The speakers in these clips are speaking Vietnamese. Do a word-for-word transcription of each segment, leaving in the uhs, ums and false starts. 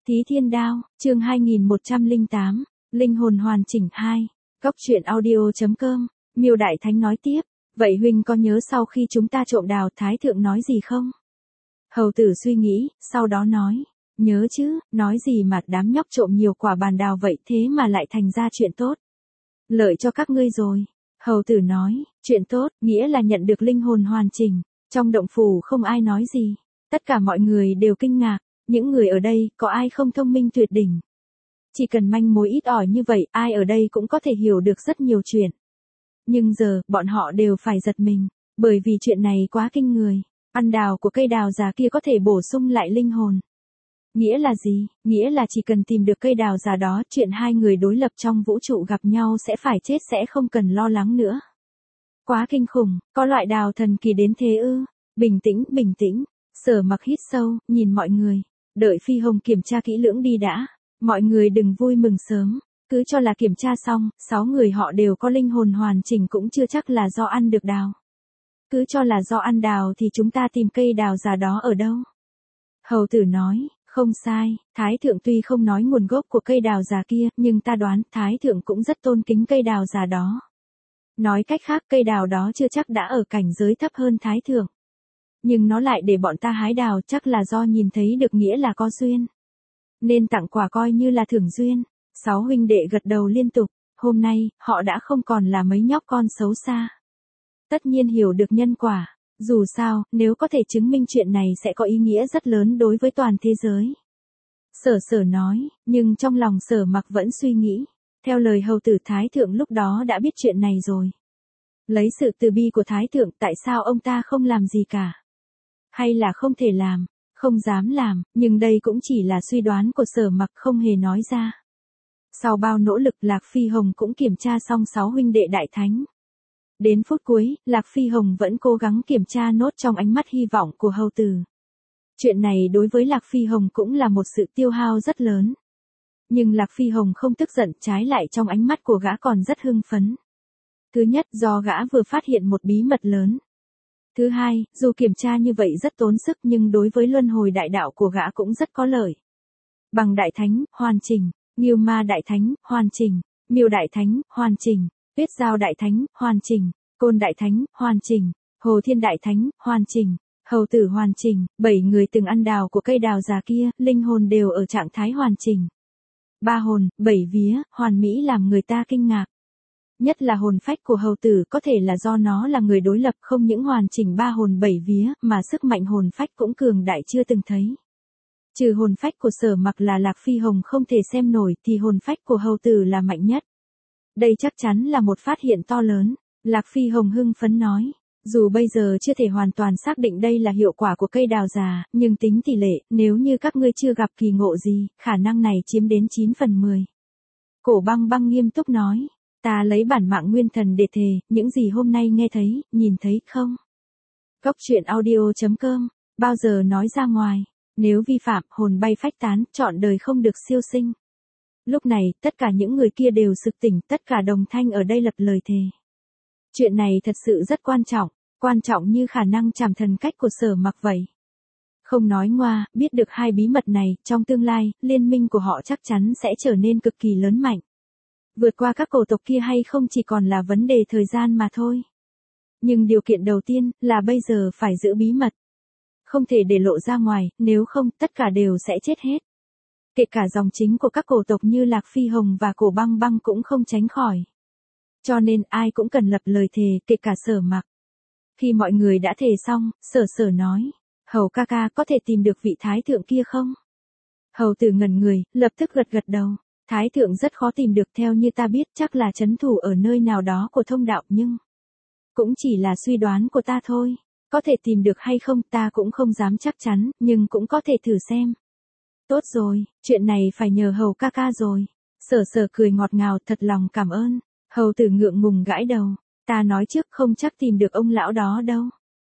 Thí Thiên Đao, chương hai nghìn một trăm lẻ tám, Linh hồn hoàn chỉnh hai. Góc truyện audio.com, Miêu Đại Thánh nói tiếp, vậy huynh có nhớ sau khi chúng ta trộm đào Thái Thượng nói gì không? Hầu tử suy nghĩ, sau đó nói, nhớ chứ, nói gì mà đám nhóc trộm nhiều quả bàn đào vậy thế mà lại thành ra chuyện tốt. Lợi cho các ngươi rồi. Hầu tử nói, chuyện tốt, nghĩa là nhận được linh hồn hoàn chỉnh. Trong động phủ không ai nói gì. Tất cả mọi người đều kinh ngạc. Những người ở đây, có ai không thông minh tuyệt đỉnh. Chỉ cần manh mối ít ỏi như vậy, ai ở đây cũng có thể hiểu được rất nhiều chuyện. Nhưng giờ, bọn họ đều phải giật mình. Bởi vì chuyện này quá kinh người. Ăn đào của cây đào già kia có thể bổ sung lại linh hồn. Nghĩa là gì? Nghĩa là chỉ cần tìm được cây đào già đó, chuyện hai người đối lập trong vũ trụ gặp nhau sẽ phải chết sẽ không cần lo lắng nữa. Quá kinh khủng, có loại đào thần kỳ đến thế ư? Bình tĩnh, bình tĩnh. Sở Mặc hít sâu, nhìn mọi người. Đợi Phi Hồng kiểm tra kỹ lưỡng đi đã. Mọi người đừng vui mừng sớm. Cứ cho là kiểm tra xong, sáu người họ đều có linh hồn hoàn chỉnh cũng chưa chắc là do ăn được đào. Cứ cho là do ăn đào thì chúng ta tìm cây đào già đó ở đâu? Hầu tử nói, không sai, Thái Thượng tuy không nói nguồn gốc của cây đào già kia, nhưng ta đoán Thái Thượng cũng rất tôn kính cây đào già đó. Nói cách khác cây đào đó chưa chắc đã ở cảnh giới thấp hơn Thái Thượng. Nhưng nó lại để bọn ta hái đào chắc là do nhìn thấy được nghĩa là có duyên. Nên tặng quà coi như là thưởng duyên. Sáu huynh đệ gật đầu liên tục, hôm nay, họ đã không còn là mấy nhóc con xấu xa. Tất nhiên hiểu được nhân quả. Dù sao, nếu có thể chứng minh chuyện này sẽ có ý nghĩa rất lớn đối với toàn thế giới. Sở Sở nói, nhưng trong lòng Sở Mặc vẫn suy nghĩ. Theo lời hầu tử Thái Thượng lúc đó đã biết chuyện này rồi. Lấy sự từ bi của Thái Thượng tại sao ông ta không làm gì cả? Hay là không thể làm, không dám làm, nhưng đây cũng chỉ là suy đoán của Sở Mặc không hề nói ra. Sau bao nỗ lực Lạc Phi Hồng cũng kiểm tra xong sáu huynh đệ đại thánh. Đến phút cuối, Lạc Phi Hồng vẫn cố gắng kiểm tra nốt trong ánh mắt hy vọng của hầu tử. Chuyện này đối với Lạc Phi Hồng cũng là một sự tiêu hao rất lớn. Nhưng Lạc Phi Hồng không tức giận, trái lại trong ánh mắt của gã còn rất hưng phấn. Thứ nhất, do gã vừa phát hiện một bí mật lớn. Thứ hai, dù kiểm tra như vậy rất tốn sức nhưng đối với luân hồi đại đạo của gã cũng rất có lợi. Bằng Đại Thánh, hoàn chỉnh, Nghiêu Ma Đại Thánh, hoàn chỉnh, Miêu Đại Thánh, hoàn chỉnh. Tuyết Giao Đại Thánh, hoàn chỉnh, Côn Đại Thánh, hoàn chỉnh, Hồ Thiên Đại Thánh, hoàn chỉnh, Hầu tử hoàn chỉnh, bảy người từng ăn đào của cây đào già kia, linh hồn đều ở trạng thái hoàn chỉnh. Ba hồn, bảy vía, hoàn mỹ làm người ta kinh ngạc. Nhất là hồn phách của hầu tử có thể là do nó là người đối lập không những hoàn chỉnh ba hồn bảy vía mà sức mạnh hồn phách cũng cường đại chưa từng thấy. Trừ hồn phách của Sở Mặc là Lạc Phi Hồng không thể xem nổi thì hồn phách của hầu tử là mạnh nhất. Đây chắc chắn là một phát hiện to lớn, Lạc Phi Hồng hưng phấn nói. Dù bây giờ chưa thể hoàn toàn xác định đây là hiệu quả của cây đào già, nhưng tính tỷ lệ, nếu như các ngươi chưa gặp kỳ ngộ gì, khả năng này chiếm đến chín phần mười. Cổ Băng Băng nghiêm túc nói, ta lấy bản mạng nguyên thần để thề, những gì hôm nay nghe thấy, nhìn thấy không? Góc truyện audio.com, bao giờ nói ra ngoài, nếu vi phạm, hồn bay phách tán, trọn đời không được siêu sinh. Lúc này, tất cả những người kia đều sực tỉnh, tất cả đồng thanh ở đây lập lời thề. Chuyện này thật sự rất quan trọng, quan trọng như khả năng trảm thần cách của Sở Mặc vậy. Không nói ngoa, biết được hai bí mật này, trong tương lai, liên minh của họ chắc chắn sẽ trở nên cực kỳ lớn mạnh. Vượt qua các cổ tộc kia hay không chỉ còn là vấn đề thời gian mà thôi. Nhưng điều kiện đầu tiên là bây giờ phải giữ bí mật. Không thể để lộ ra ngoài, nếu không tất cả đều sẽ chết hết. Kể cả dòng chính của các cổ tộc như Lạc Phi Hồng và Cổ Băng Băng cũng không tránh khỏi. Cho nên ai cũng cần lập lời thề, kể cả Sở Mặc. Khi mọi người đã thề xong, Sở Sở nói, Hầu ca ca có thể tìm được vị Thái Thượng kia không? Hầu tử ngẩn người, lập tức gật gật đầu. Thái Thượng rất khó tìm được theo như ta biết chắc là trấn thủ ở nơi nào đó của thông đạo nhưng... Cũng chỉ là suy đoán của ta thôi. Có thể tìm được hay không ta cũng không dám chắc chắn, nhưng cũng có thể thử xem. Tốt rồi, chuyện này phải nhờ Hầu ca ca rồi. Sở Sở cười ngọt ngào thật lòng cảm ơn. Hầu tử ngượng ngùng gãi đầu. Ta nói trước không chắc tìm được ông lão đó đâu.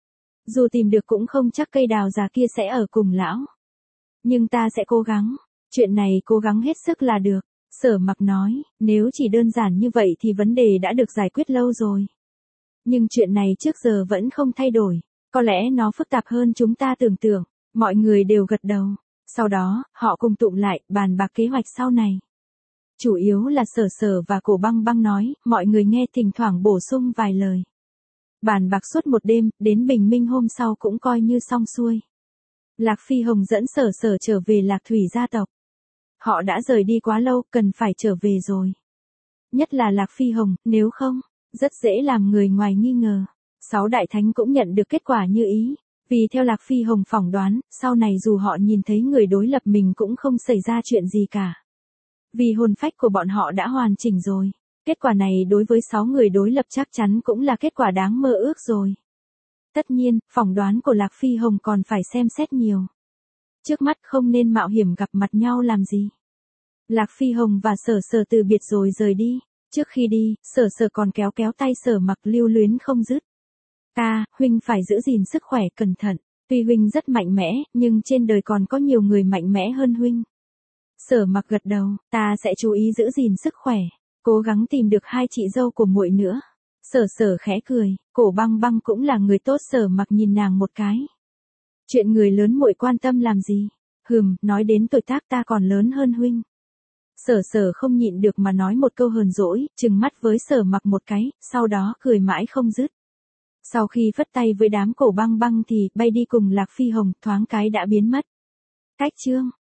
Dù tìm được cũng không chắc cây đào già kia sẽ ở cùng lão. Nhưng ta sẽ cố gắng. Chuyện này cố gắng hết sức là được. Sở Mặc nói, nếu chỉ đơn giản như vậy thì vấn đề đã được giải quyết lâu rồi. Nhưng chuyện này trước giờ vẫn không thay đổi. Có lẽ nó phức tạp hơn chúng ta tưởng tượng. Mọi người đều gật đầu. Sau đó, họ cùng tụng lại, bàn bạc kế hoạch sau này. Chủ yếu là Sở Sở và Cổ Băng Băng nói, mọi người nghe thỉnh thoảng bổ sung vài lời. Bàn bạc suốt một đêm, đến bình minh hôm sau cũng coi như xong xuôi. Lạc Phi Hồng dẫn Sở Sở trở về Lạc Thủy gia tộc. Họ đã rời đi quá lâu, cần phải trở về rồi. Nhất là Lạc Phi Hồng, nếu không, rất dễ làm người ngoài nghi ngờ. Sáu đại thánh cũng nhận được kết quả như ý. Vì theo Lạc Phi Hồng phỏng đoán, sau này dù họ nhìn thấy người đối lập mình cũng không xảy ra chuyện gì cả. Vì hồn phách của bọn họ đã hoàn chỉnh rồi. Kết quả này đối với sáu người đối lập chắc chắn cũng là kết quả đáng mơ ước rồi. Tất nhiên, phỏng đoán của Lạc Phi Hồng còn phải xem xét nhiều. Trước mắt không nên mạo hiểm gặp mặt nhau làm gì. Lạc Phi Hồng và Sở Sở từ biệt rồi rời đi. Trước khi đi, Sở Sở còn kéo kéo tay Sở Mặc lưu luyến không dứt. Ta, huynh phải giữ gìn sức khỏe cẩn thận. Tuy huynh rất mạnh mẽ, nhưng trên đời còn có nhiều người mạnh mẽ hơn huynh. Sở Mặc gật đầu, ta sẽ chú ý giữ gìn sức khỏe, cố gắng tìm được hai chị dâu của muội nữa. Sở Sở khẽ cười, Cổ Băng Băng cũng là người tốt. Sở Mặc nhìn nàng một cái. Chuyện người lớn muội quan tâm làm gì? Hừm, nói đến tuổi tác ta còn lớn hơn huynh. Sở Sở không nhịn được mà nói một câu hờn dỗi, trừng mắt với Sở Mặc một cái, sau đó cười mãi không dứt. Sau khi phất tay với đám Cổ Băng Băng thì bay đi cùng Lạc Phi Hồng, thoáng cái đã biến mất. Cách chương